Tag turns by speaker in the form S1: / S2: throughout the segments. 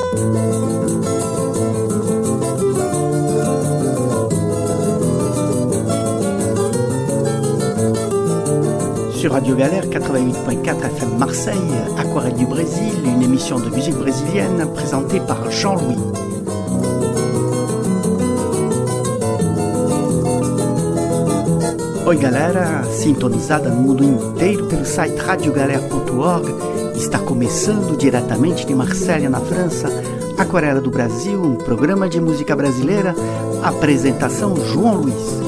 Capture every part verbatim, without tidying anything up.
S1: Sur Radio Galère quatre-vingt-huit virgule quatre F M Marseille, Aquarelle du Brésil, une émission de musique brésilienne présentée par Jean-Louis. Oi galera, sintonizada no mundo inteiro pelo site radio galera ponto org, está começando diretamente de Marselha, na França, Aquarela do Brasil, um programa de música brasileira, apresentação João Luiz.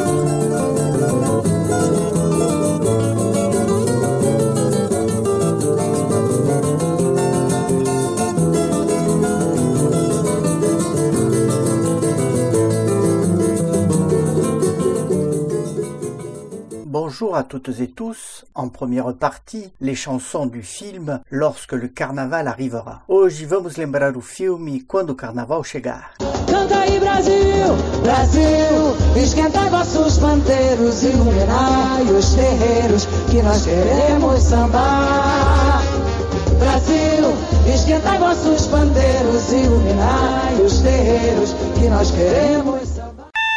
S1: Bonjour à toutes et tous. En première partie, les chansons du film Lorsque le Carnaval arrivera. Hoje vamos lembrar o filme Quando o Carnaval chegar.
S2: Canta aí Brasil, Brasil, esquentai vossos pandeiros, iluminai os terreiros que nós queremos sambar. Brasil, esquentai vossos pandeiros, iluminai os terreiros que nós queremos sambar.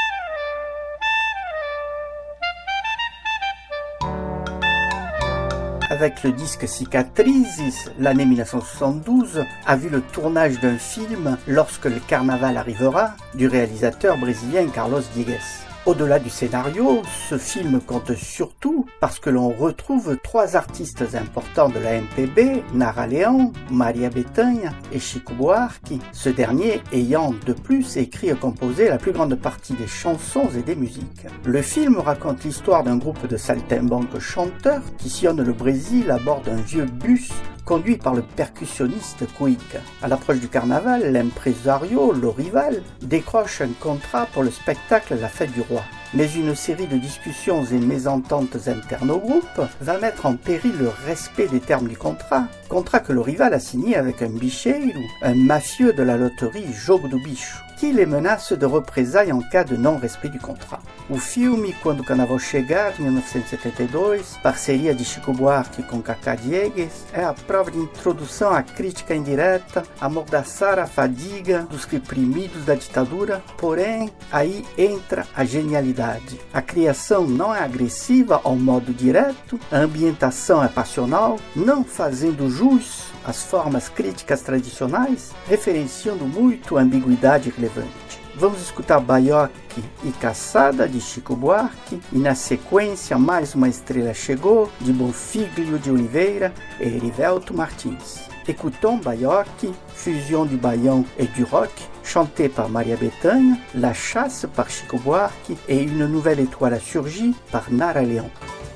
S1: Avec le disque Cicatrices, l'année mille neuf cent soixante-douze a vu le tournage d'un film Lorsque le Carnaval arrivera du réalisateur brésilien Carlos Diegues. Au-delà du scénario, ce film compte surtout parce que l'on retrouve trois artistes importants de la M P B, Nara Leão, Maria Bethânia et Chico Buarque, ce dernier ayant de plus écrit et composé la plus grande partie des chansons et des musiques. Le film raconte l'histoire d'un groupe de saltimbanques chanteurs qui sillonnent le Brésil à bord d'un vieux bus conduit par le percussionniste Cuica. À l'approche du carnaval, l'impresario, Lorival, décroche un contrat pour le spectacle La Fête du Roi. Mais une série de discussions et mésententes internes au groupe va mettre en péril le respect des termes du contrat, contrat que Lorival a signé avec un bicheiro, un mafieux de la loterie Jogo do Bicho, qui les menace de représailles en cas de non-respect du contrat. O filme Quando o Carnaval chegar, de mille neuf cent setenta e dois, parceria de Chico Buarque com Cacá Diegues, é a prova de introdução à crítica indireta, amordaçar a fadiga dos reprimidos da ditadura, porém, aí entra a genialidade. A criação não é agressiva ao modo direto, a ambientação é passional, não fazendo jus às formas críticas tradicionais, referenciando muito a ambiguidade relevante. Vamos escutar Baioque e Caçada, de Chico Buarque, e na sequência Mais Uma Estrela Chegou, de Bonfiglio de Oliveira e Erivelto Martins. Écoutons Baioque, fusion du baião et du rock, chanté par Maria Bethânia, La Chasse par Chico Buarque et Une Nouvelle Étoile a surgi par Nara Leão.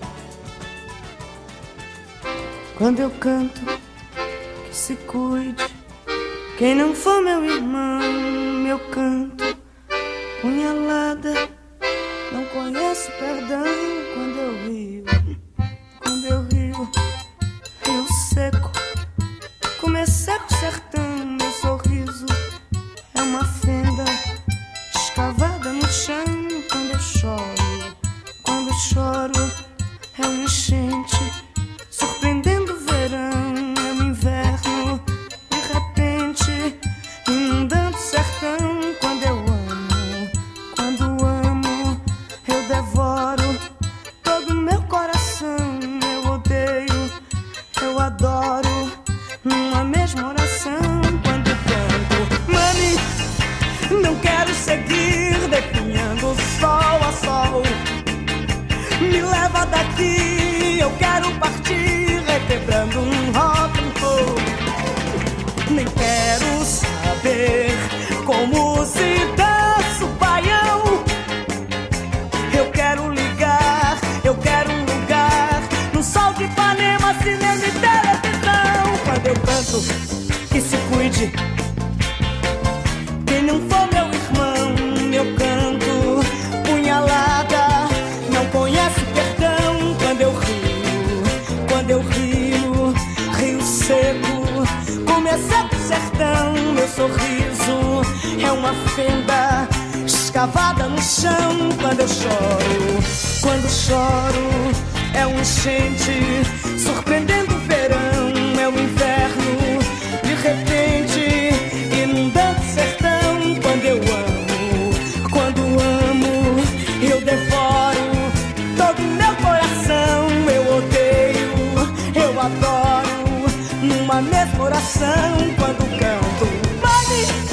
S3: Quando eu canto, que se cuide, quem não for meu irmão, meu canto, punhalada, não conheço perdão. Quando eu rio, quando eu rio, rio seco, como é seco o sertão, meu sorriso é uma fenda escavada no chão. Quando eu choro, quando eu choro, é uma enchente surpreendendo o verão, é o inverno de repente inundando o sertão. Quando eu amo, quando amo, eu devoro todo o meu coração. Eu odeio, eu adoro, numa mesma oração. Quando eu canto, mami, não quero seguir definhando sol a sol. Me leva daqui, eu quero partir, requebrando um rock and roll. Nem quero saber como se dança o baião. Eu quero ligar, eu quero um lugar no sol de Ipanema, cinema e televisão. Quando eu canto, que se cuide, quem não for meu irmão, eu canto, punhalada, não conhece perdão. Quando eu rio, quando eu rio, rio seco, como é seco o sertão. Meu sorriso é uma fenda escavada no chão. Quando eu choro, quando choro, é um enchente surpreendendo o verão. É o inverno, de repente emoção quando canto. Vai!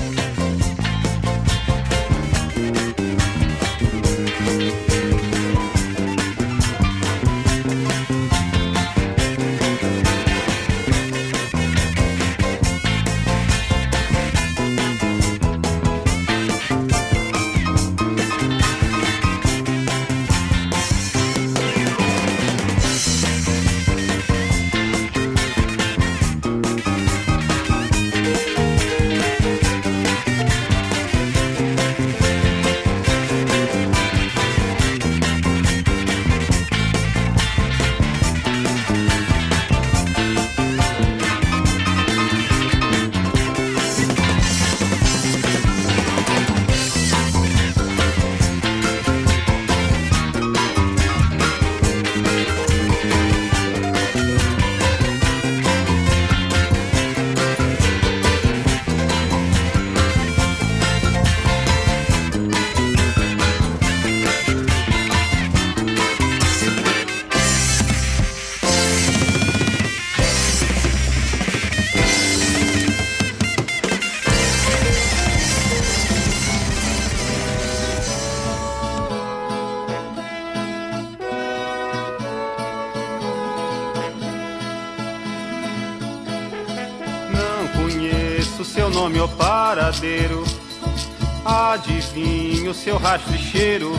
S4: Nome ou paradeiro, adivinho seu rastro e cheiro.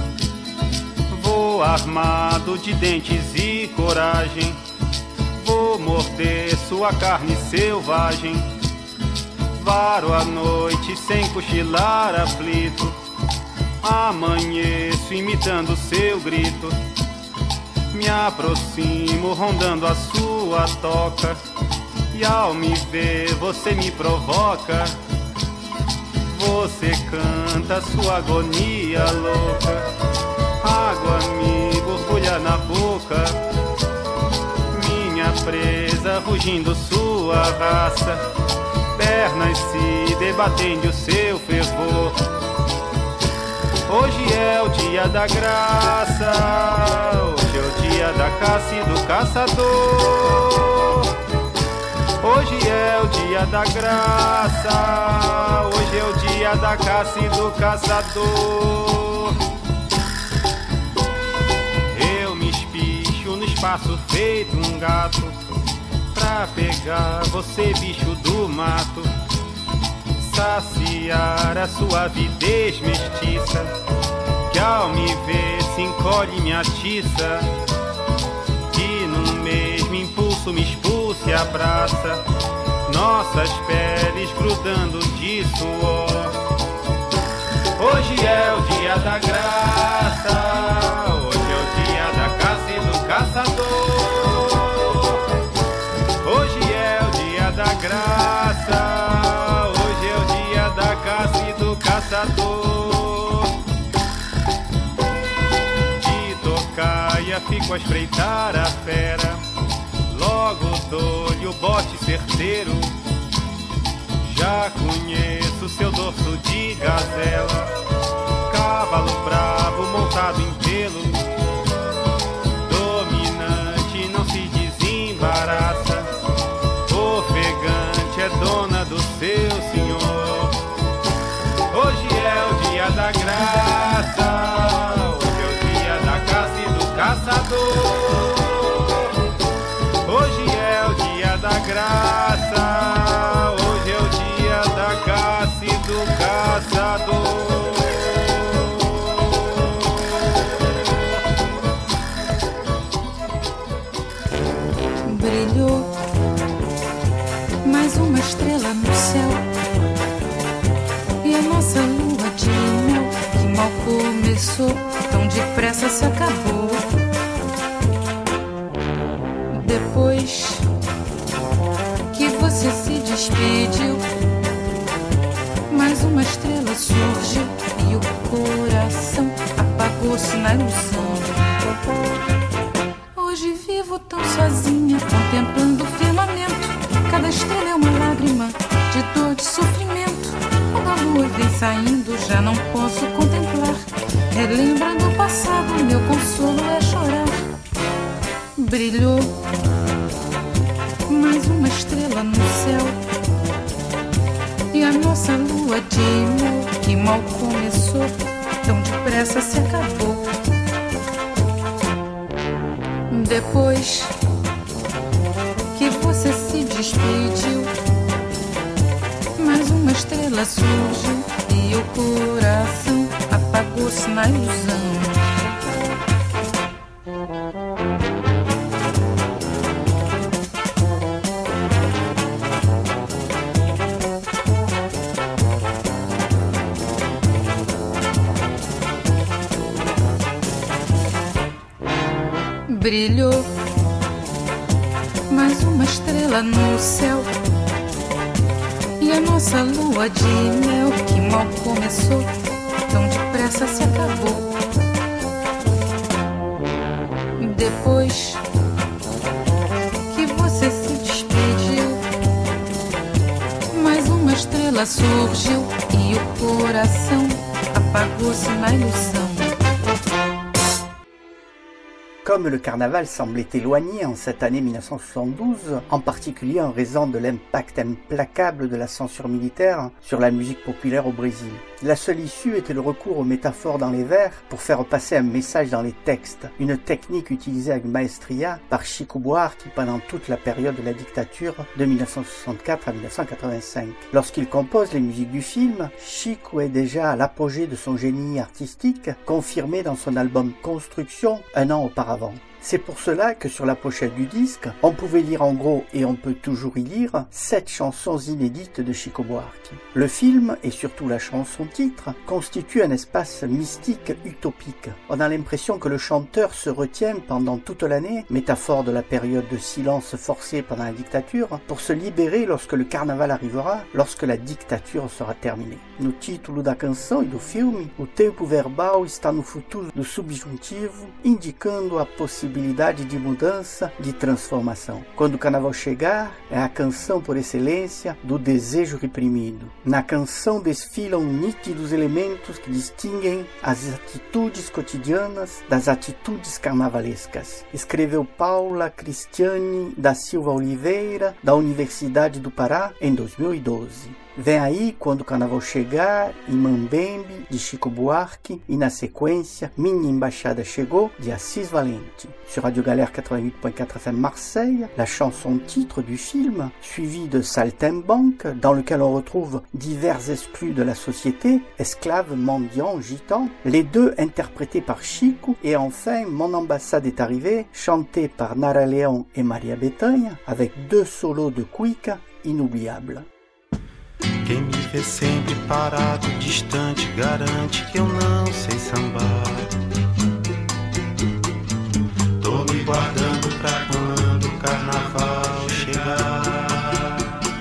S4: Vou armado de dentes e coragem, vou morder sua carne selvagem. Varo a noite sem cochilar aflito, amanheço imitando seu grito. Me aproximo rondando a sua toca, e ao me ver você me provoca. Você canta sua agonia louca, água me borbulha na boca. Minha presa rugindo sua raça, pernas se debatendo o seu fervor. Hoje é o dia da graça, hoje é o dia da caça e do caçador. Hoje é o dia da graça, hoje é o dia da caça e do caçador. Eu me espicho no espaço feito um gato, pra pegar você, bicho do mato. Saciar a sua avidez mestiça, que ao me ver se encolhe e me atiça. E num mesmo impulso me expulsa e abraça, nossas peles grudando de suor. Hoje é o dia da graça, hoje é o dia da caça e do caçador. Hoje é o dia da graça, hoje é o dia da caça e do caçador. De tocaia fico a espreitar a fera, logo dou-lhe o bote certeiro. Já conheço seu dorso de gazela, cavalo bravo montado em pelo. Dominante não se desembaraça, ofegante é dona do seu senhor. Hoje é o dia da graça, hoje é o dia da caça e do caçador. Hoje é o dia da graça, hoje é o dia da caça e do caçador.
S5: Brilhou mais uma estrela no céu, e a nossa lua de mel, que mal começou, tão depressa se acabou. Depois que você se despediu, mais uma estrela surgiu e o coração apagou-se na ilusão. Hoje vivo tão sozinha, contemplando o firmamento. Cada estrela é uma lágrima de dor, de sofrimento. Quando a lua vem saindo, já não posso contemplar. Relembrando o passado, meu consolo é chorar. Brilhou mais uma estrela no céu. E a nossa lua de mel, que mal começou, tão depressa se acabou. Depois que você se despediu, mais uma estrela surgiu e o coração apagou-se na ilusão. Brilhou mais uma estrela no céu. E a nossa lua de mel, que mal começou, tão depressa se acabou. Depois que você se despediu, mais uma estrela surgiu e o coração apagou-se na ilusão.
S1: Comme le carnaval semblait éloigné en cette année mille neuf cent soixante-douze, en particulier en raison de l'impact implacable de la censure militaire sur la musique populaire au Brésil, la seule issue était le recours aux métaphores dans les vers pour faire passer un message dans les textes, une technique utilisée avec maestria par Chico Buarque pendant toute la période de la dictature de mille neuf cent soixante-quatre à mille neuf cent quatre-vingt-cinq. Lorsqu'il compose les musiques du film, Chico est déjà à l'apogée de son génie artistique, confirmé dans son album Construction un an auparavant. C'est pour cela que sur la pochette du disque, on pouvait lire en gros, et on peut toujours y lire, sept chansons inédites de Chico Buarque. Le film, et surtout la chanson titre, constitue un espace mystique utopique. On a l'impression que le chanteur se retient pendant toute l'année, métaphore de la période de silence forcé pendant la dictature, pour se libérer lorsque le carnaval arrivera, lorsque la dictature sera terminée. No título da canção e do filme, o tempo verbal está no futuro do subjuntivo, indicando a possibilidade de mudança, de transformação. Quando o carnaval chegar, é a canção por excelência do desejo reprimido. Na canção desfilam nítidos elementos que distinguem as atitudes cotidianas das atitudes carnavalescas. Escreveu Paula Cristiane da Silva Oliveira, da Universidade do Pará, em dois mil e doze. Vem aí Quando o Carnaval Chegar, e Mambembe, de Chico Buarque, e na sequência Minha Embaixada Chegou, de Assis Valente. Sur Radio Galère quatre-vingt-huit point quatre F M Marseille, la chanson titre du film, suivie de Saltimbanque, dans lequel on retrouve divers exclus de la société, esclaves, mendiants, gitans, les deux interprétés par Chico, et enfin Mon ambassade est arrivée, chanté par Nara Leão et Maria Bethânia, avec deux solos de cuica inoubliables.
S4: Quem me vê sempre parado, distante, garante que eu não sei sambar. Tô me guardando pra quando o carnaval chegar.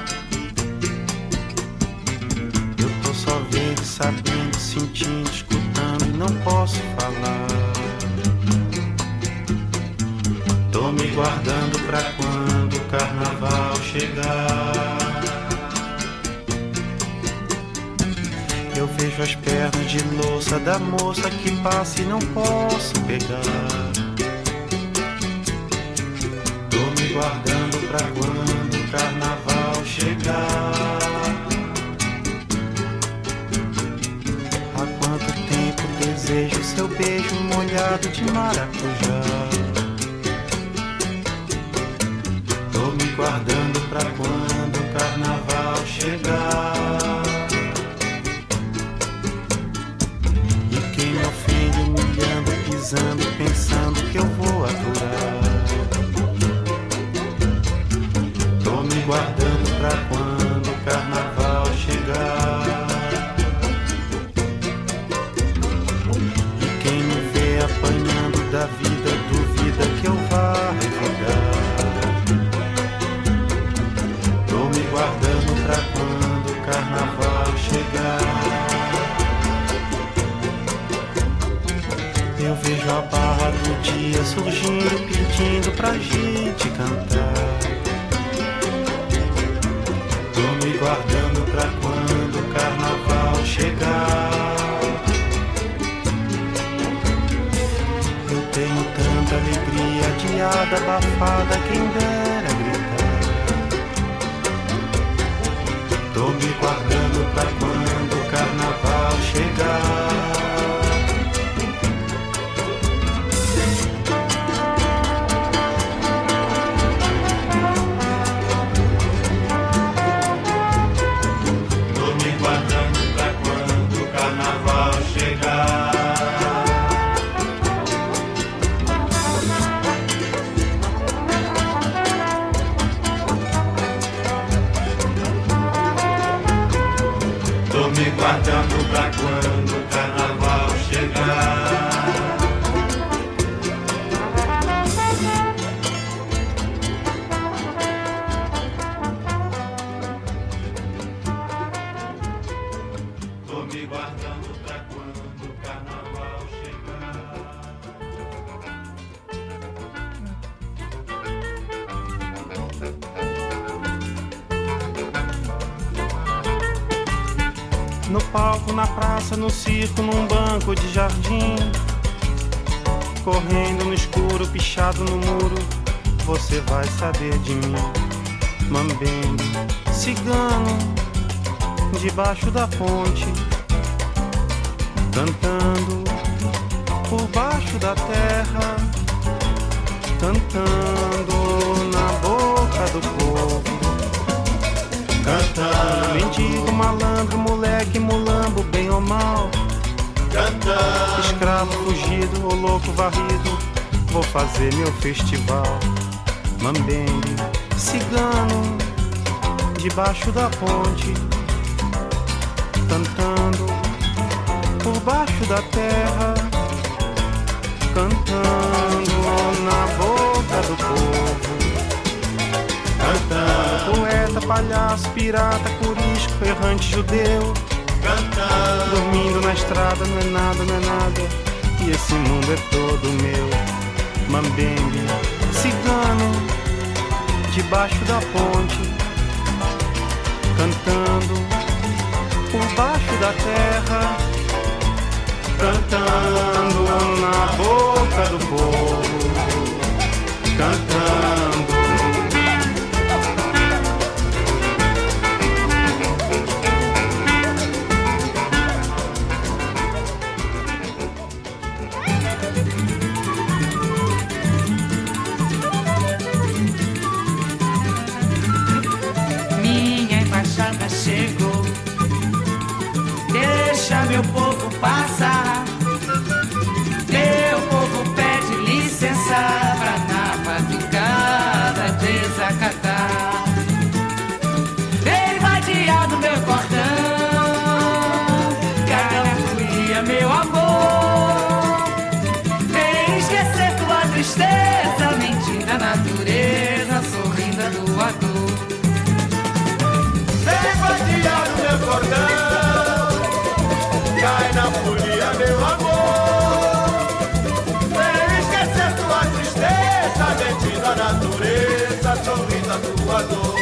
S4: Eu tô só vendo, sabendo, sentindo, escutando e não posso falar. Tô me guardando pra quando o carnaval chegar. Eu vejo as pernas de louça da moça que passa e não posso pegar. Tô me guardando pra quando o carnaval chegar. Há quanto tempo desejo seu beijo molhado de maracujá. Tô me guardando pra quando o carnaval chegar. Pensando que eu vou aturar. Tô me guardando pra quando o carnaval chegar. E quem me vê apanhando da vida duvida que eu vá revidar. Tô me guardando pra quando o carnaval chegar. Eu vejo a barra do dia surgindo, pedindo pra gente cantar. Tô me guardando pra quando o carnaval chegar. Eu tenho tanta alegria adiada, abafada, quem dera gritar. Tô me guardando pra quando o carnaval chegar. Guardando pra quando o carnaval chegar. Tô me guardando pra quando o carnaval chegar. No palco, na praça, no circo, num banco de jardim, correndo no escuro, pichado no muro, você vai saber de mim. Mambembe, cigano, debaixo da ponte, cantando por baixo da terra, cantando na boca do povo. Cantando, mendigo, malandro, moleque, mulambo, bem ou mal. Cantando, escravo fugido ou louco varrido, vou fazer meu festival. Mambembe, cigano, debaixo da ponte, cantando por baixo da terra, cantando na boca do povo. Cantando, poeta, palhaço, pirata, corisco, errante judeu. Cantando, dormindo na estrada, não é nada, não é nada, e esse mundo é todo meu. Mambembe, cigano, debaixo da ponte, cantando por baixo da terra, cantando na boca do povo, cantando.
S3: Chegou, deixa meu povo passar. Meu povo pede licença pra na batucada desacatar. Ele vai tirar do meu cordão, cara fria, meu amor. Vem esquecer tua tristeza, mentindo a natureza, sorrindo a doador.
S6: Tirar o meu cordão, cai na folia, meu amor. Vem esquecer tua tristeza, mentindo a natureza, sorrindo a tua dor.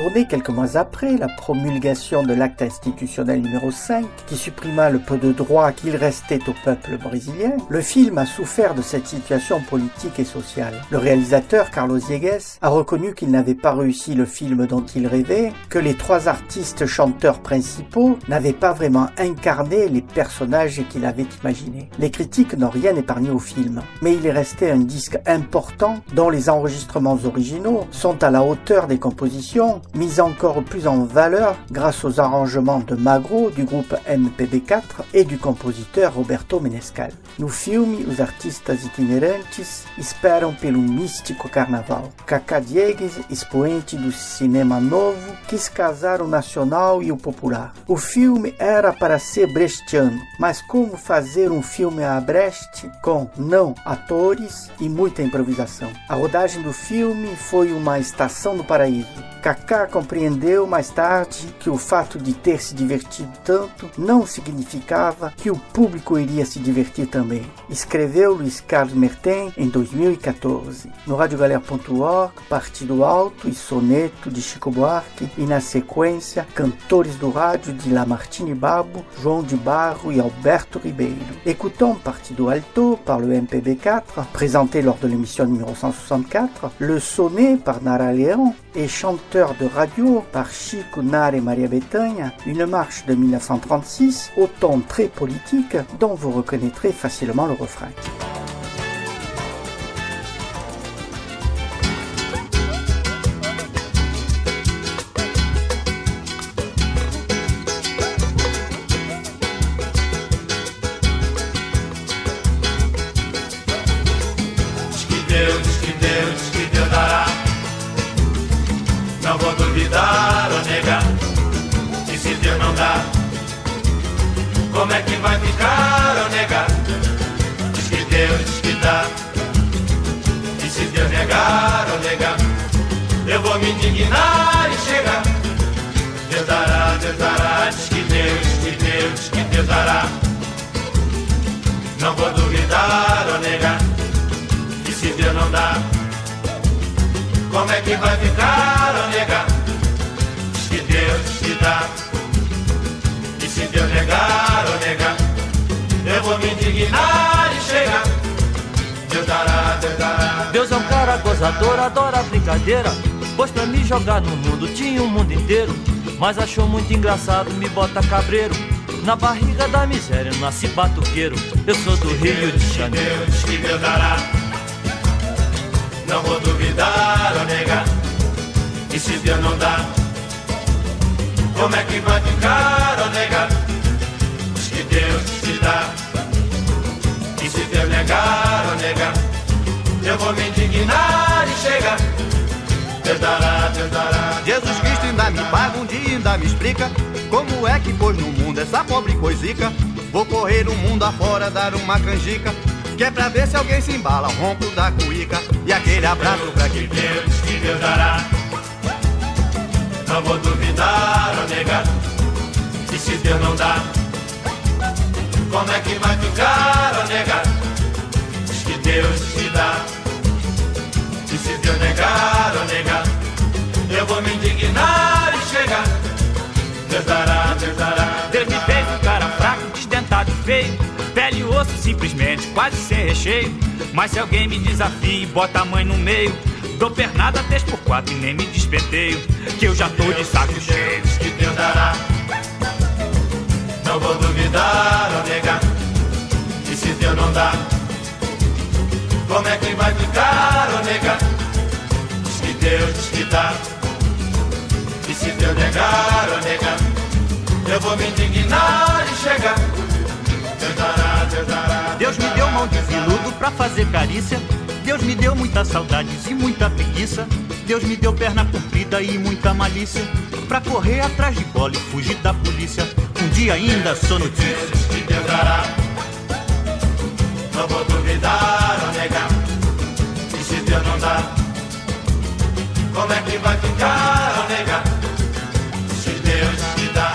S1: Tourné quelques mois après la promulgation de l'acte institutionnel numéro cinq, qui supprima le peu de droits qu'il restait au peuple brésilien, le film a souffert de cette situation politique et sociale. Le réalisateur, Carlos Diegues, a reconnu qu'il n'avait pas réussi le film dont il rêvait, que les trois artistes chanteurs principaux n'avaient pas vraiment incarné les personnages qu'il avait imaginés. Les critiques n'ont rien épargné au film, mais il est resté un disque important dont les enregistrements originaux sont à la hauteur des compositions, mises encore plus en valeur grâce aux arrangements de Magro du groupe M P B quatre et du compositeur Roberto Menescal. No filme, os artistas itinerantes esperam pelo místico carnaval. Cacá Diegues, expoente do cinema novo, quis casar o nacional e o popular. O filme era para ser brechtiano, mas como fazer um filme a Brecht com não atores e muita improvisação? A rodagem do filme foi uma estação do paraíso. Cacá compreendeu mais tarde que o fato de ter se divertido tanto não significava que o público iria se divertir também. Escreveu Luiz Carlos Merten em dois mil e quatorze. No rádio galera ponto org, Partido Alto e Soneto de Chico Buarque e na sequência Cantores do Rádio de Lamartine Babo, João de Barro et Alberto Ribeiro. Écoutons Partido Alto par le M P B quatre, présenté lors de l'émission numéro cent soixante-quatre, le sonnet par Nara Leão et chanteur de radio par Chico, Nara et Maria Bethânia, une marche de mille neuf cent trente-six au ton très politique dont vous reconnaîtrez facilement le refrain.
S6: Não vou duvidar ou negar, e se Deus não dá, como é que vai ficar ou negar? Diz que Deus, diz que dá, e se Deus negar ou negar, eu vou me indignar e chegar. Deus dará, Deus dará, diz que Deus, diz que Deus, diz que Deus dará. Não vou duvidar ou negar, e se Deus não dá, como é que vai ficar ou negar? Diz que Deus, diz que dá, e se Deus negar ou negar, eu vou me indignar e chegar. Deus dará, Deus dará.
S7: Deus é um cara gozador, adora brincadeira, pois pra me jogar no mundo tinha o mundo inteiro, mas achou muito engraçado, me bota cabreiro. Na barriga da miséria nasci batuqueiro, eu sou do Rio de Janeiro.
S6: Deus, diz que Deus dará, não vou duvidar ou negar, e se Deus não dá, como é que vai ficar ou negar? Diz que Deus se dá, e se Deus negar ou negar, eu vou me indignar e chegar. Deus dará, Deus dará.
S8: Jesus Cristo ainda me paga, um dia ainda me explica como é que pôs no mundo essa pobre coisica. Vou correr o mundo afora, dar uma canjica, que é pra ver se alguém se embala, o ronco da cuíca. E aquele abraço pra quem
S6: Deus, diz que Deus dará, não vou duvidar ou negar, e se Deus não dá, como é que vai ficar ou negar? Diz que Deus, diz que dá, e se Deus negar ou negar, eu vou me indignar e chegar. Deus dará, Deus dará.
S7: Deus me fez um cara fraco, desdentado e feio, pele e osso simplesmente, quase sem recheio. Mas se alguém me desafia e bota a mãe no meio, dou pernada três por quatro e nem me despenteio, que eu já tô de saco cheio.
S6: Deus, que Deus dará, não vou duvidar ou negar, e se Deus não dá, como é que vai ficar ou negar? Diz que Deus, diz que dá, e se Deus negar ou negar, eu vou me indignar e chegar. Deus dará, Deus dará.
S7: Deus me deu mão de veludo pra fazer carícia, Deus me deu muitas saudades e muita preguiça, Deus me deu perna comprida e muita malícia, pra correr atrás de bola e fugir da polícia. Um dia ainda sou notícia.
S6: Deus, que Deus dará, não vou duvidar ou negar, e se Deus não dá, como é que vai ficar ou negar? Se Deus te dá,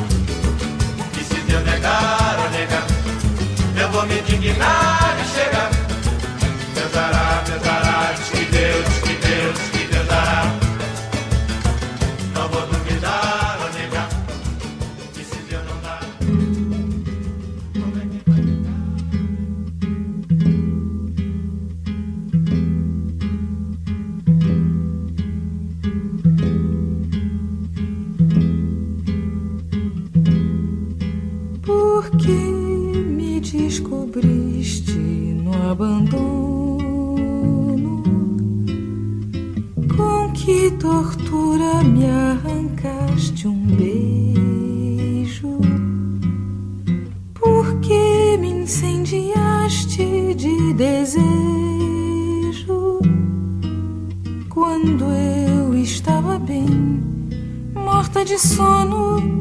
S6: e se Deus negar ou negar, eu vou me indignar e chegar. Deus dará, Deus dará, diz que Deus, diz que Deus, diz que Deus dará, não
S5: descobriste no abandono, com que tortura me arrancaste um beijo, porque me incendiaste de desejo, quando eu estava bem, morta de sono.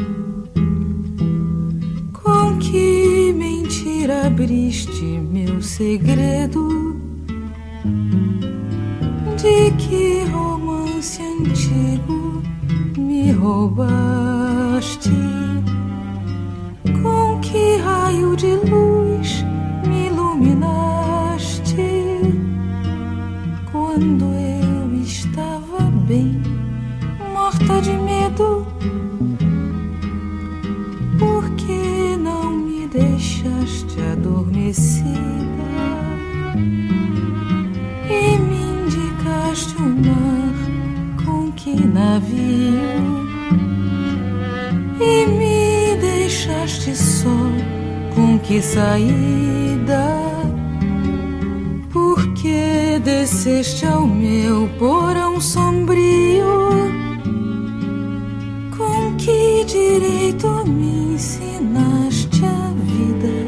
S5: Com que mentira abriste meu segredo? De que romance antigo me roubaste? Com que raio de luz me iluminaste? Quando eu estava bem, morta de medo. Por que não me deixaste adormecida e me indicaste o mar com que navio e me deixaste só com que saída? Por que desceste ao meu porão sombrio? Com que direito me ensinaste a vida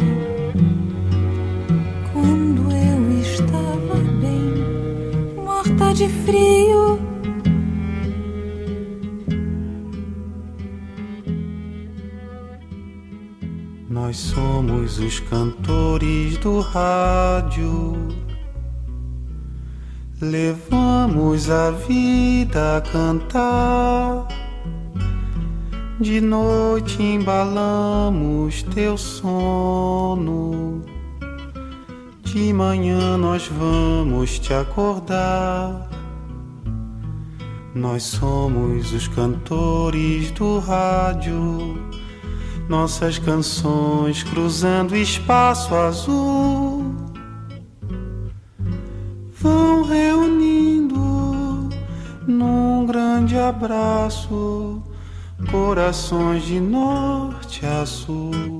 S5: quando eu estava bem, morta de frio?
S4: Nós somos os cantores do rádio, levamos a vida a cantar. De noite embalamos teu sono, de manhã nós vamos te acordar. Nós somos os cantores do rádio, nossas canções cruzando o espaço azul vão reunindo num grande abraço corações de norte a sul.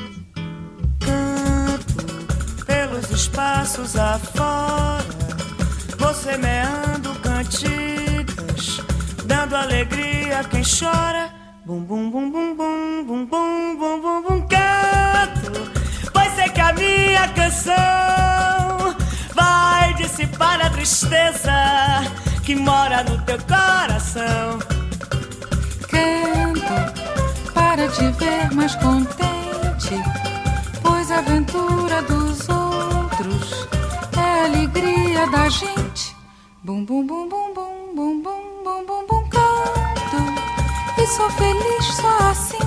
S3: Canto pelos espaços afora, vou semeando cantigas, dando alegria a quem chora. Bum bum bum bum bum bum bum bum bum bum. Canto, pois sei que a minha canção vai dissipar a tristeza que mora no teu coração.
S5: Canto para te ver mais contente, pois a aventura dos outros é a alegria da gente. Bum bum bum bum bum bum bum bum bum bum. Canto e sou feliz só assim.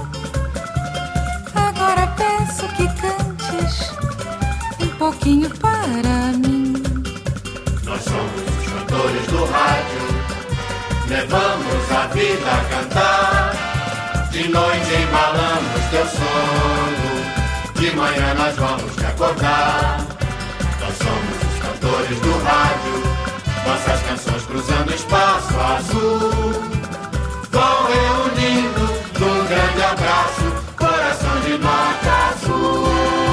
S5: Agora peço que cantes um pouquinho para mim.
S6: Nós somos os cantores do rádio, levamos a vida a cantar. De noite embalamos teu sono, de manhã nós vamos te acordar. Nós somos os cantores do rádio, nossas canções cruzando o espaço azul vão reunindo num grande abraço coração de norte a sul.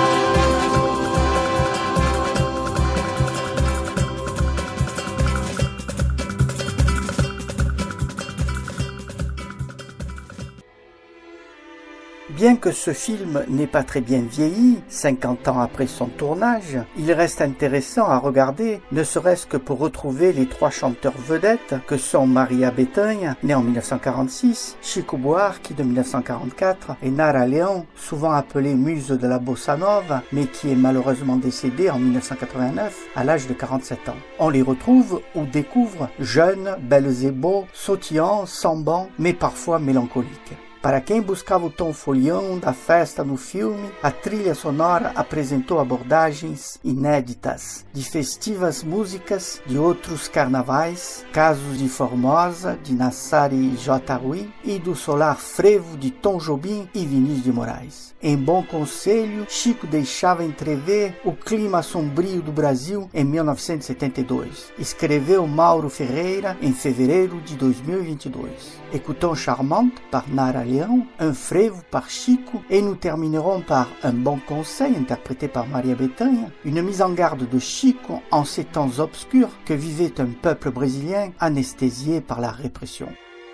S1: Bien que ce film n'ait pas très bien vieilli, cinquante ans après son tournage, il reste intéressant à regarder, ne serait-ce que pour retrouver les trois chanteurs vedettes que sont Maria Bethânia, née en mille neuf cent quarante-six, Chico Buarque de mille neuf cent quarante-quatre et Nara León, souvent appelée muse de la bossa nova, mais qui est malheureusement décédée en mille neuf cent quatre-vingt-neuf à l'âge de quarante-sept ans. On les retrouve ou découvre jeunes, belles et beaux, sautillants, sambants, mais parfois mélancoliques. Para quem buscava o tom folião da festa no filme, a trilha sonora apresentou abordagens inéditas de festivas músicas de outros carnavais, casos de Formosa, de Nassari J. Rui e do Solar Frevo de Tom Jobim e Vinícius de Moraes. Em Bom Conselho, Chico deixava entrever o clima sombrio do Brasil em mil novecentos e setenta e dois. Escreveu Mauro Ferreira em fevereiro de dois mil e vinte e dois. Écoutons Charmante par Nara Leão, un frevo par Chico, et nous terminerons par un bon conseil interprété par Maria Bethânia, une mise en garde de Chico en ces temps obscurs que vivait un peuple brésilien anesthésié par la répression.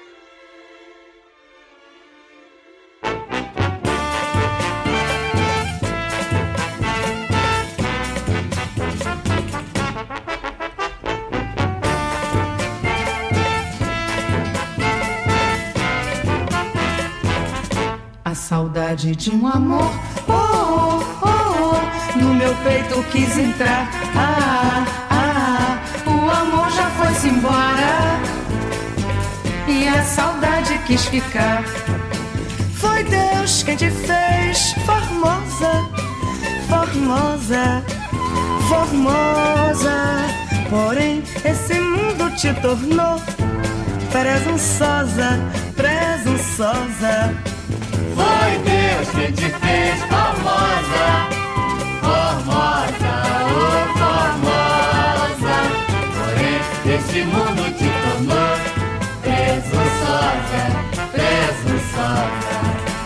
S3: A saudade de um amor, oh, oh, oh, oh, no meu peito quis entrar, ah, ah, o amor já foi-se embora e a saudade quis ficar. Foi Deus quem te fez formosa, formosa, formosa, porém esse mundo te tornou presunçosa, presunçosa.
S6: Foi Deus quem te fez formosa, formosa, oh formosa. Porém, esse mundo te tornou presunçosa, presunçosa.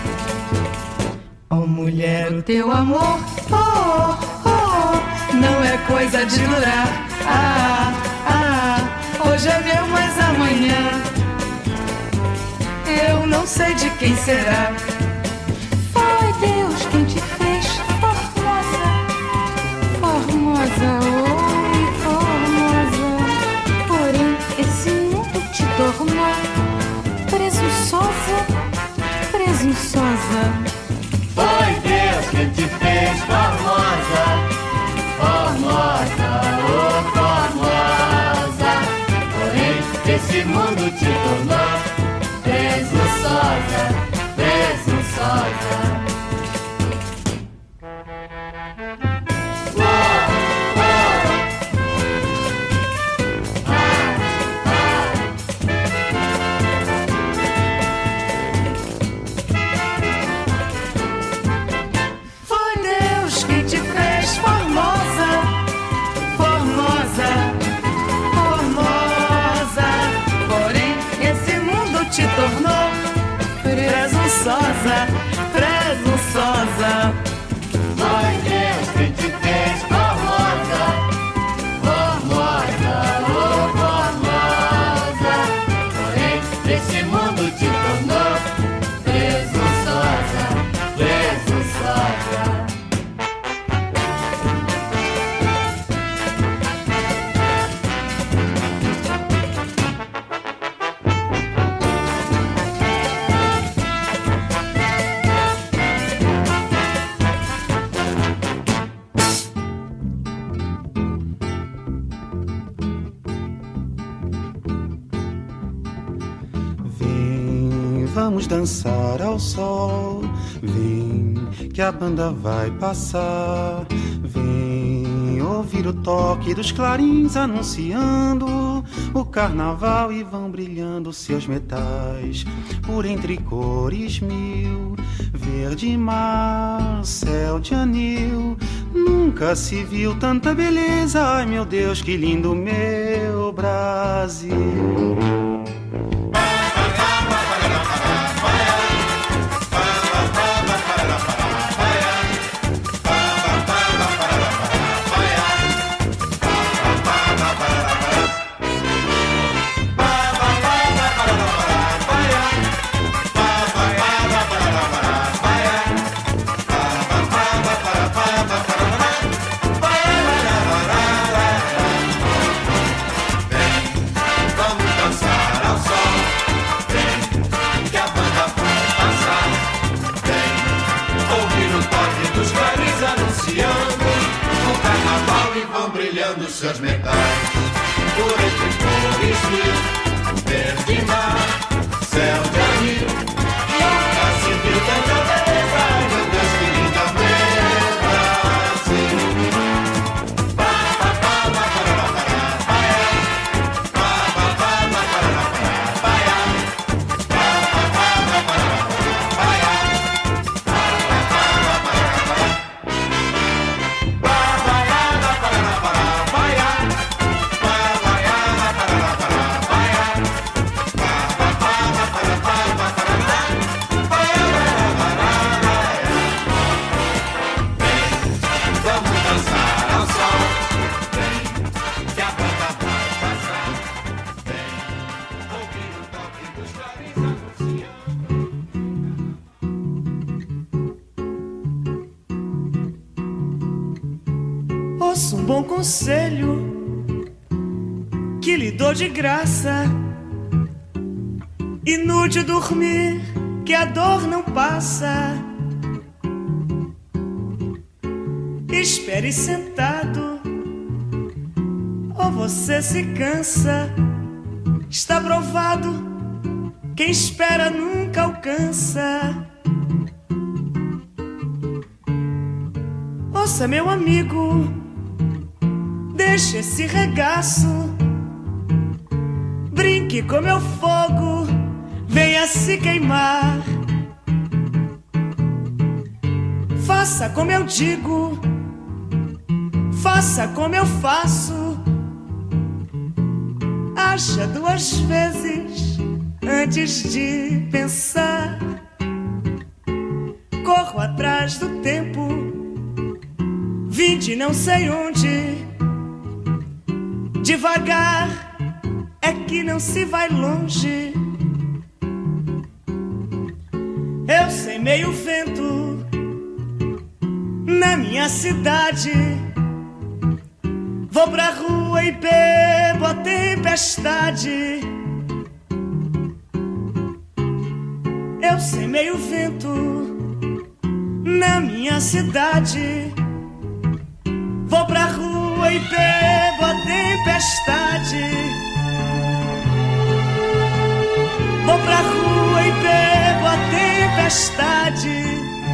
S3: Oh mulher, o teu amor, oh, oh, oh, não é coisa de durar. Ah, ah, hoje é meu, mas amanhã eu não sei de quem será.
S5: Foi Deus quem te fez formosa, formosa, oh formosa. Porém, esse mundo te tornou presunçosa, presunçosa.
S6: Foi Deus quem te fez formosa, formosa, oh formosa. Porém, esse mundo te tornou presunçosa, presunçosa.
S3: Presunçosa, presunçosa.
S6: Foi Deus quem te fez formosa, formosa, oh formosa. Porém, esse mundo te tornou presunçosa, presunçosa.
S9: Vamos dançar ao sol, vem que a banda vai passar. Vem ouvir o toque dos clarins anunciando o carnaval e vão brilhando seus metais por entre cores mil. Verde mar, céu de anil, nunca se viu tanta beleza. Ai meu Deus, que lindo meu Brasil.
S6: Seus metais por entre cores mil, verde mar, céu de anil, nunca se viu tanta beleza. Ai meu Deus, que linda meu Brasil. Ba ba ba ba ba ba ba ba ba ba ba ba ba ba ba ba ba
S3: Ouça um bom conselho que lhe dou de graça. Inútil dormir, que a dor não passa. Espere sentado, ou você se cansa. Está provado, quem espera nunca alcança. Ouça, meu amigo, deixe esse regaço. Brinque com meu fogo, venha se queimar. Faça como eu digo, faça como eu faço. Acha duas vezes antes de pensar. Corro atrás do tempo, vim de não sei onde. Devagar é que não se vai longe. Eu sei meio vento na minha cidade. Vou pra rua e bebo a tempestade. Eu sei meio vento na minha cidade. Vou pra rua e bebo a tempestade. Vou pra rua e bebo a tempestade.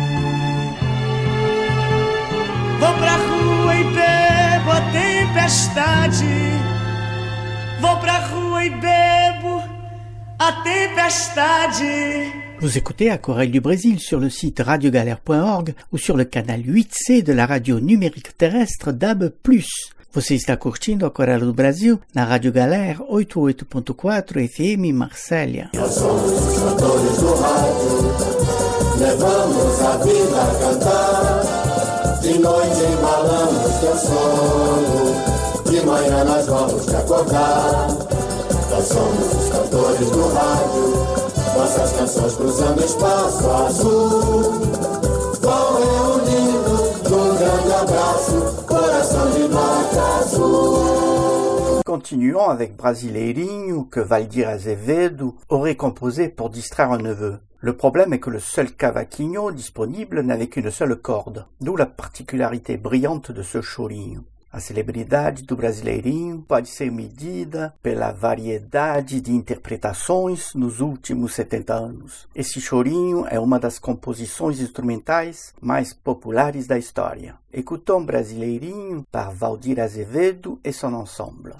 S3: Vou pra rua e bebo a tempestade. Vou pra rua e bebo a tempestade.
S1: Vous écoutez Aquarelle du Brésil sur le site radio galère point org ou sur le canal huit C de la radio numérique terrestre D A B plus. Você está curtindo Aquarelle do Brasil na Rádio Galera oitenta e oito ponto quatro F M Marsella.
S10: Nós somos os cantores do rádio, levamos a vida a cantar. De noite embalamos teu sono, de manhã nós vamos te acordar. Nós somos os cantores do rádio, nossas canções cruzando espaço azul. Qual é o lindo, um grande abraço, coração de norte azul.
S1: Continuons avec Brasileirinho que Valdir Azevedo aurait composé pour distraire un neveu. Le problème est que le seul cavaquinho disponible n'avait qu'une seule corde, d'où la particularité brillante de ce chorinho. A celebridade do Brasileirinho pode ser medida pela variedade de interpretações nos últimos setenta anos. Esse chorinho é uma das composições instrumentais mais populares da história. Écoutons Brasileirinho par Valdir Azevedo et son ensemble.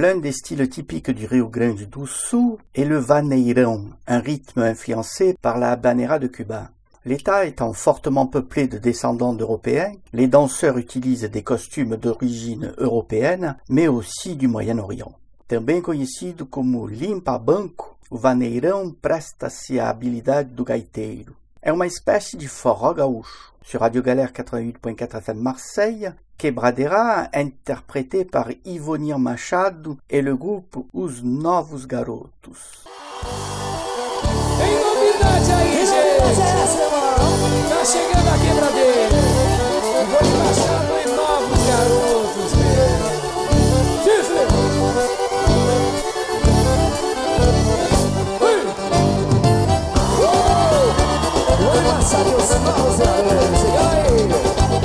S1: L'un des styles typiques du Rio Grande do Sul est le vaneirão, un rythme influencé par la habanera de Cuba. L'État étant fortement peuplé de descendants d'Européens, les danseurs utilisent des costumes d'origine européenne, mais aussi du Moyen-Orient. Também conhecido como limpa-banco, o vaneirão presta-se à habilidade do gaiteiro. É uma espécie de forró gaúcho. Sur Radio Galère quatre-vingt-huit point quatre F M Marseille, Quebradeira, interprété par Ivonir Machado et le groupe Os Novos Garotos.
S11: Tem novidade aí, gente! Tá chegando a quebradeira! Ivonir Machado e Novos Garotos, velho! Diz-lhe! Ivonir Machado e os Novos Garotos! Chega aí!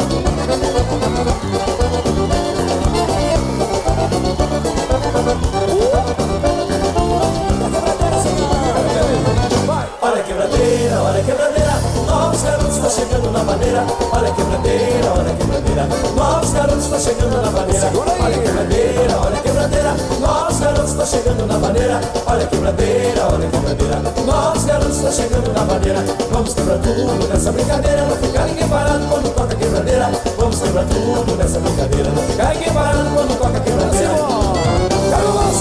S12: Olha a quebradeira, olha a quebradeira, novos garotos estão chegando na maneira. Olha a quebradeira, olha a quebradeira, novos garotos estão chegando na maneira. Olha a quebradeira, olha a quebradeira, novos garotos estão chegando na maneira. Olha a quebradeira, olha a quebradeira, novos garotos estão chegando na maneira. Vamos quebrar tudo nessa brincadeira, não ficar ninguém parado quando toca a quebradeira. Vamos quebrar tudo nessa brincadeira, não ficar ninguém parado quando toca a quebradeira. Quero mais,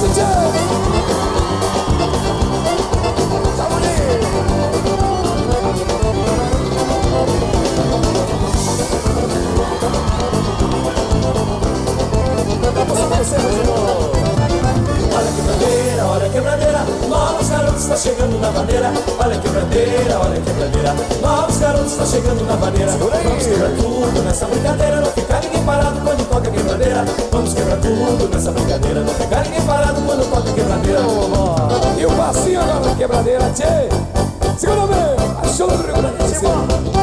S12: olha a quebradeira, olha a quebradeira, novos garotos estão chegando na maneira. Olha a quebradeira, olha a quebradeira, novos garotos estão chegando na maneira. Vamos quebrar tudo nessa brincadeira, não ficar ninguém parado quando toca a quebradeira. Vamos quebrar tudo nessa brincadeira, não ficar ninguém parado quando toca a quebradeira.
S11: E o passinho agora na quebradeira, tchê! Segura bem! A show do Rio Grande do Sul!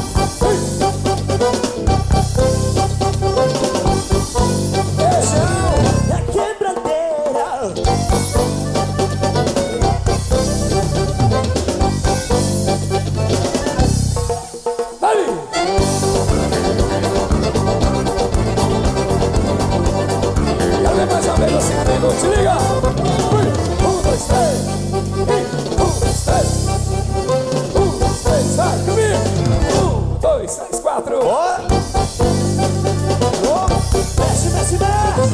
S12: Se liga! Um, dois, três! Um, dois, três! Um, dois, três! Vai comigo! Um, dois, três, quatro! Ó! Desce, desce, desce!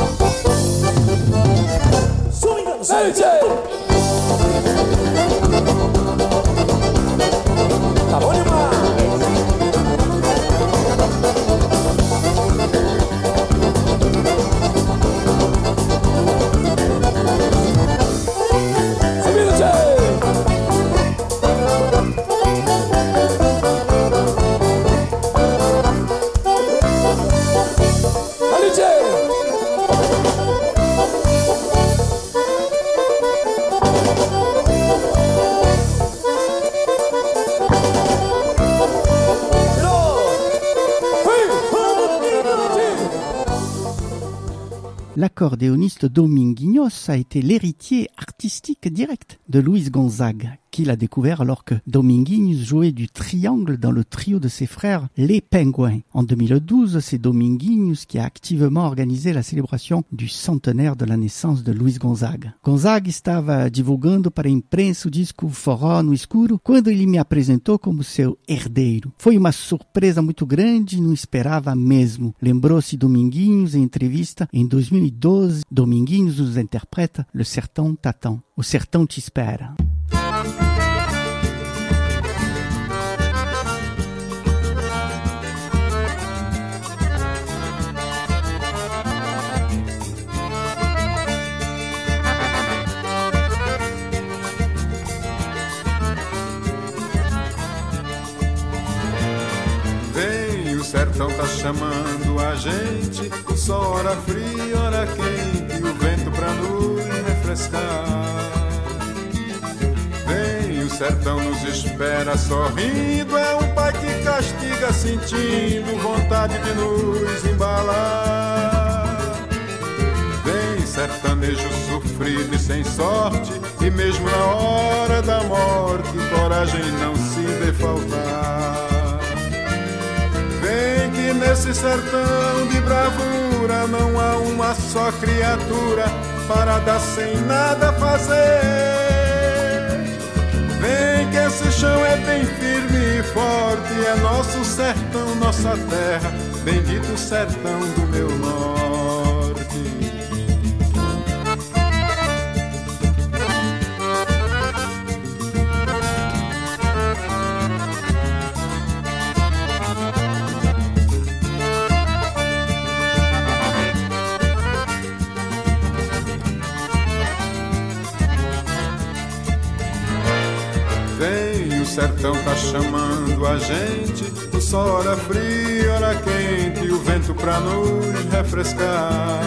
S12: Swingando, swingando! Tá bom demais!
S1: L'accordéoniste Dominguinhos a été l'héritier artistique direct de Luis Gonzaga, qu'il a découvert alors que Dominguinhos jouait du triangle dans le trio de ses frères Les Penguins. En deux mille douze, c'est Dominguinhos qui a activement organisé la célébration du centenaire de la naissance de Luis Gonzaga. Gonzaga estava divulgando para a imprensa o disco Forró no Escuro quando ele me apresentou como seu herdeiro. Foi uma surpresa muito grande e não esperava mesmo. Lembrou-se Dominguinhos em entrevista em dois mil e doze. Dominguinhos nos interpreta Le Sertão t'attend. O sertão te espera.
S13: Vem, o sertão tá chamando a gente, só hora fria, hora quente, o vento pra nos refrescar. Vem, o sertão nos espera sorrindo, é um pai que castiga sentindo vontade de nos embalar. Vem, sertanejo sofrido e sem sorte, e mesmo na hora da morte, coragem não se vê faltar. Vem que nesse sertão de bravura não há uma só criatura parada sem nada fazer. Vem que esse chão é bem firme e forte, é nosso sertão, nossa terra, bendito sertão do meu norte. O sertão tá chamando a gente, o sol ora frio, ora quente, o vento pra nos refrescar.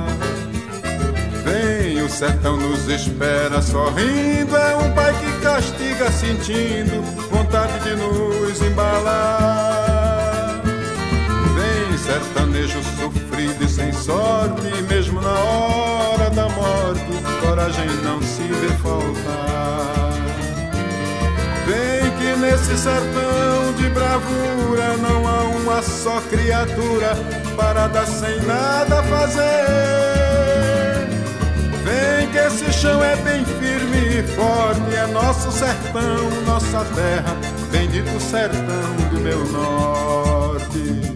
S13: Vem, o sertão nos espera sorrindo, é um pai que castiga sentindo vontade de nos embalar. Vem, sertanejo sofrido e sem sorte, mesmo na hora da morte, coragem não se vê faltar. Vem que nesse sertão de bravura não há uma só criatura parada sem nada fazer. Vem que esse chão é bem firme e forte, é nosso sertão, nossa terra, bendito sertão do meu norte.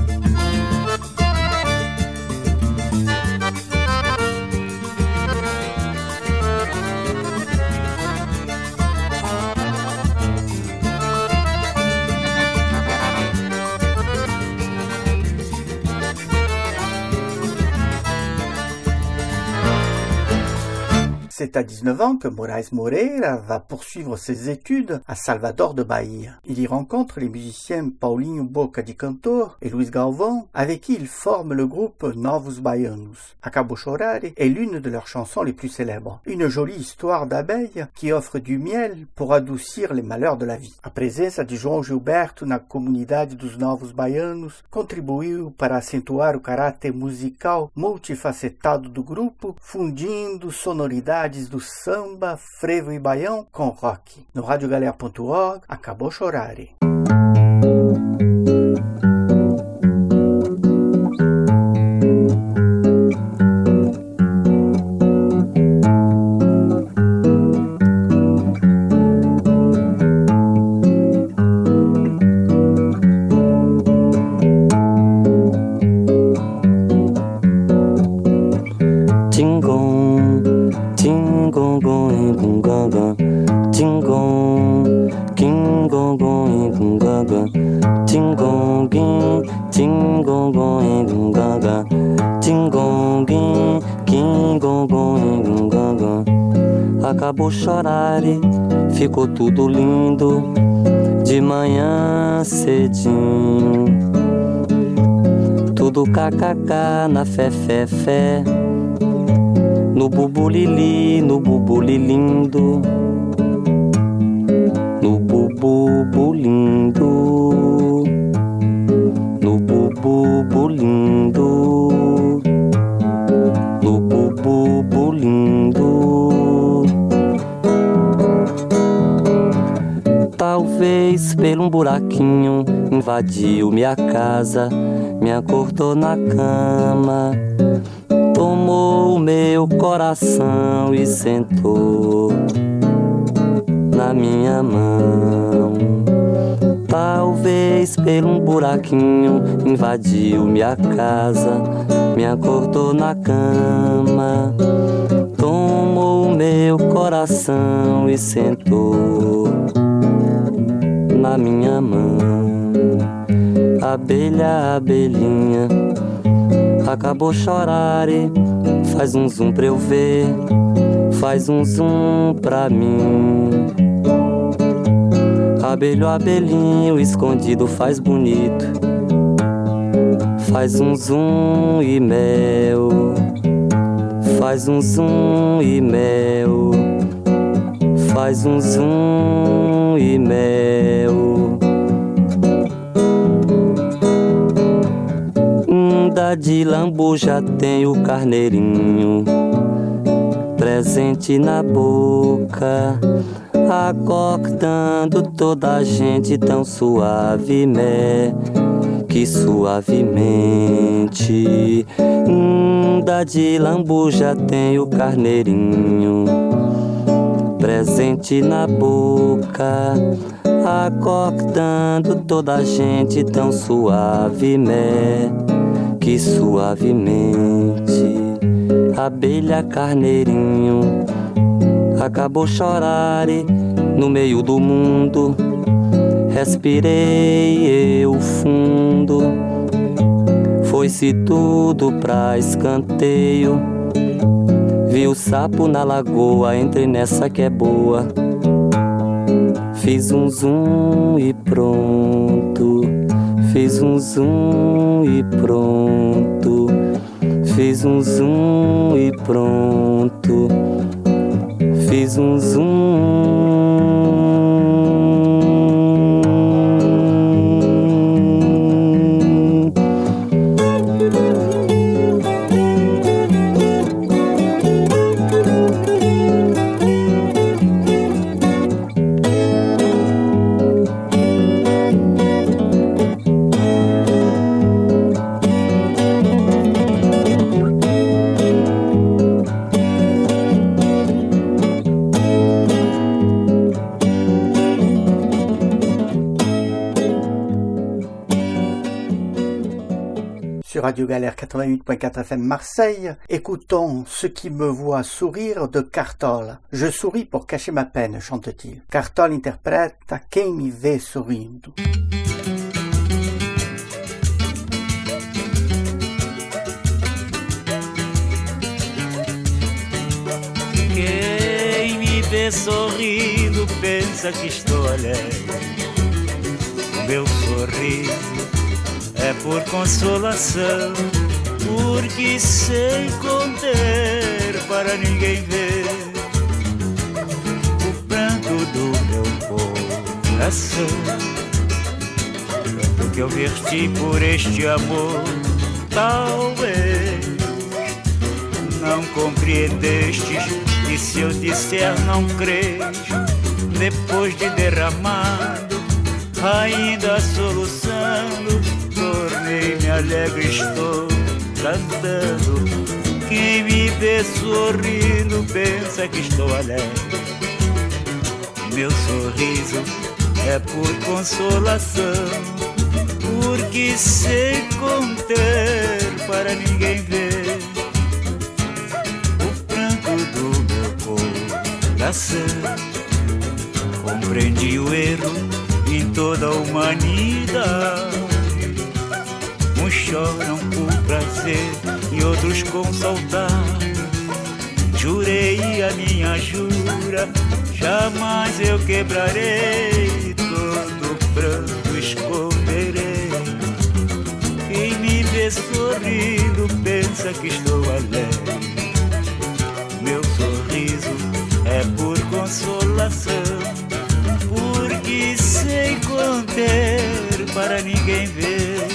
S1: C'est à dix-neuf ans que Moraes Moreira va poursuivre ses études à Salvador de Bahia. Il y rencontre les musiciens Paulinho Boca de Cantor et Luiz Galvão, avec qui il forme le groupe Novos Baianos. Acabo Chorare est l'une de leurs chansons les plus célèbres. Une jolie histoire d'abeille qui offre du miel pour adoucir les malheurs de la vie. A presença de João Gilberto na comunidade dos Novos Baianos contribuiu para acentuar o caráter musical multifacetado do grupo, fundindo sonoridades do samba, frevo e baião com rock. No rádio galera ponto org, Acabo Chorare.
S14: Acabou chorar, ficou tudo lindo de manhã cedinho. Tudo kkk na fé, fé, fé, no bubulili, no bubulilindo, no bububulindo, no bububulindo, no bububulindo. Talvez pelo um buraquinho invadiu minha casa, me acordou na cama, tomou o meu coração e sentou na minha mão. Talvez pelo um buraquinho invadiu minha casa, me acordou na cama, tomou o meu coração e sentou na minha mão. Abelha, abelhinha, acabou chorar, faz um zoom pra eu ver, faz um zoom pra mim. Abelho, abelhinho, escondido faz bonito, faz um zoom e mel, faz um zoom e mel, faz um zoom e mel. Da de lambu já tem o carneirinho presente na boca, acordando toda a gente tão suave, mé, que que suavemente hum, da de lambuja tem o carneirinho presente na boca, acordando toda a gente tão suavemente, que suavemente abelha carneirinho acabou chorar no meio do mundo. Respirei eu fundo, foi-se tudo pra escanteio. Vi o sapo na lagoa, entrei nessa que é boa. Fiz um zoom e pronto, fiz um zoom e pronto, fiz um zoom e pronto, fiz um zoom.
S1: Radio Galère quatre-vingt-huit point quatre F M Marseille, écoutons Ce qui me voit sourire de Cartol. Je souris pour cacher ma peine, chante-t-il. Cartol interprète Quem me vê sorrindo.
S15: Quem me vê sorrindo pensa que estou alegre. Meu sorriso é por consolação, porque sei conter para ninguém ver o pranto do meu coração. Tanto que eu verti por este amor, talvez não compreendestes, e se eu disser não crês, depois de derramado, ainda soluçando, tornei-me alegre, estou cantando. Quem me vê sorrindo pensa que estou alegre. Meu sorriso é por consolação, porque sei conter para ninguém ver o pranto do meu coração. Compreendi o erro em toda a humanidade. Uns choram por prazer e outros com saudade. Jurei a minha jura, jamais eu quebrarei, todo pranto esconderei. Quem me vê sorrindo pensa que estou alegre. Meu sorriso é por consolação, porque sei conter para ninguém ver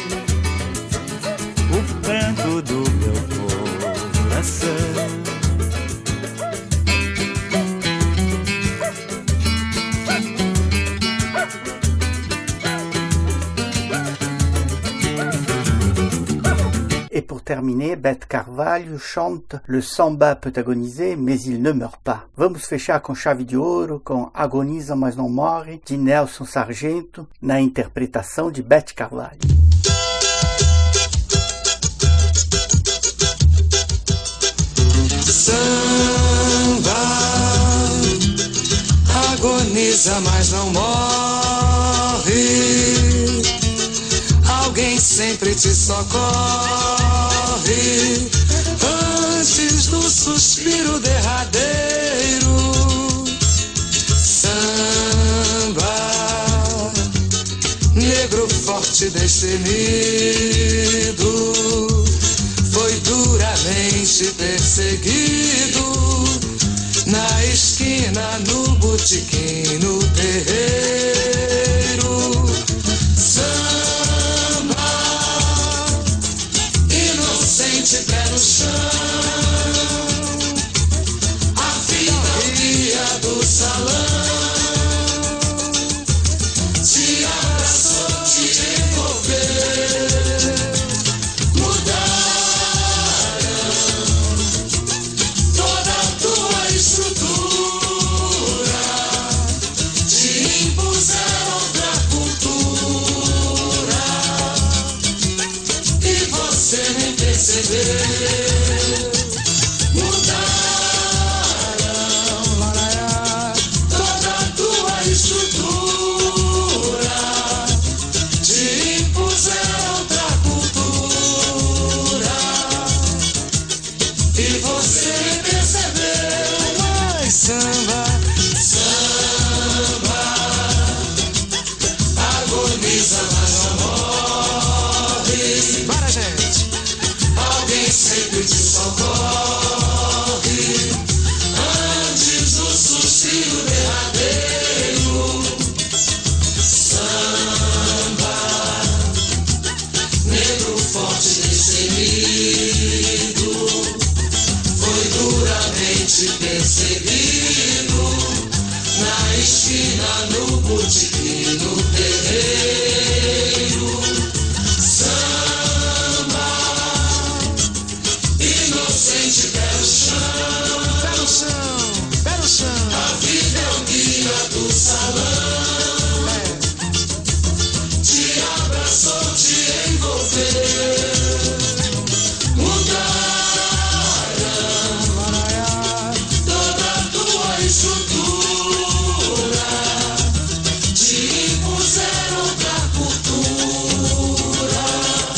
S15: o pranto do meu coração.
S1: Et pour terminer, Beth Carvalho chante Le samba peut agoniser, mais il ne meurt pas. Vamos fechar com chave de ouro com Agoniza, mas não morre, de Nelson Sargento, na interpretação de Beth Carvalho.
S16: Samba agoniza, mas não morre. Alguém sempre te socorre antes do suspiro derradeiro. Samba, negro forte destemido, foi duramente perseguido na esquina, no botequim, no terreiro. Samba, inocente, pé no chão, a filha do salão te abraçou, te envolveu. percebeu. Mudaram toda a tua estrutura, te impuseram outra cultura e você percebeu. Mas samba, samba, agoniza, mas não morre. Para, gente. Alguém sempre te socorre antes do suspiro derradeiro. Samba, negro forte destemido, foi duramente perseguido na esquina, no botequim, no terreiro. Samba, inocente, pé no chão, pé no chão, pé no chão. A vida é o guia do salão, te abraçou, te envolveu. Mudaram toda a tua estrutura, te impuseram outra cultura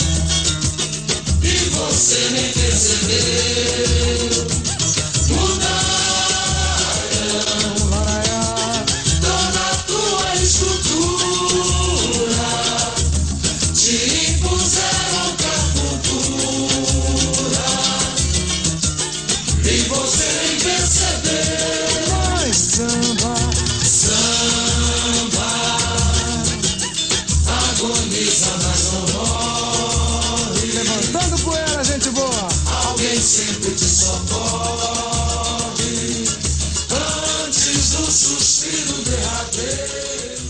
S16: e você nem percebeu. Mudaram toda a tua estrutura, te impuseram outra cultura e você nem percebeu. Mas samba, samba, agoniza, mas não morre. Levantando poeira, gente boa. Alguém sempre te socorre antes do suspiro derradeiro.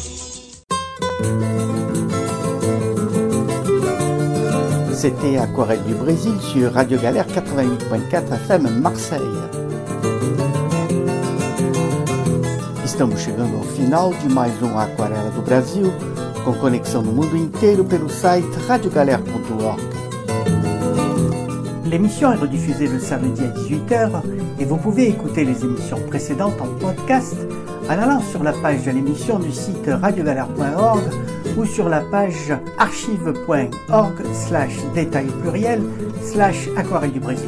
S1: C'était Aquarelle du Brésil sur Radio Galère quatre-vingt-huit point quatre F M Marseille. Estamos chegando ao final de mais um Aquarela do Brasil, com conexão no mundo inteiro pelo site radio galère point org. L'émission est rediffusée le samedi à dix-huit heures et vous pouvez écouter les émissions précédentes en podcast en allant sur la page de l'émission du site radio galère point org ou sur la page archive point org slash détail pluriel slash aquarelle du Brésil.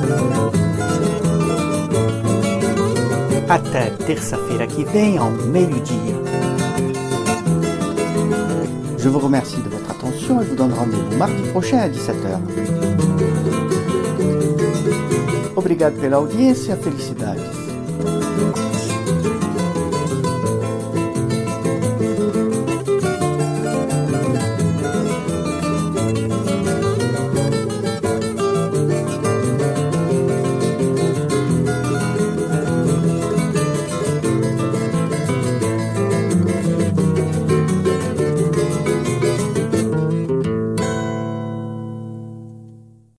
S1: Até terça-feira que vem, ao meio-dia. Je vous remercie de votre attention et vous donne rendez-vous mardi prochain à dix-sept heures. Obrigado pela audiência, felicidades.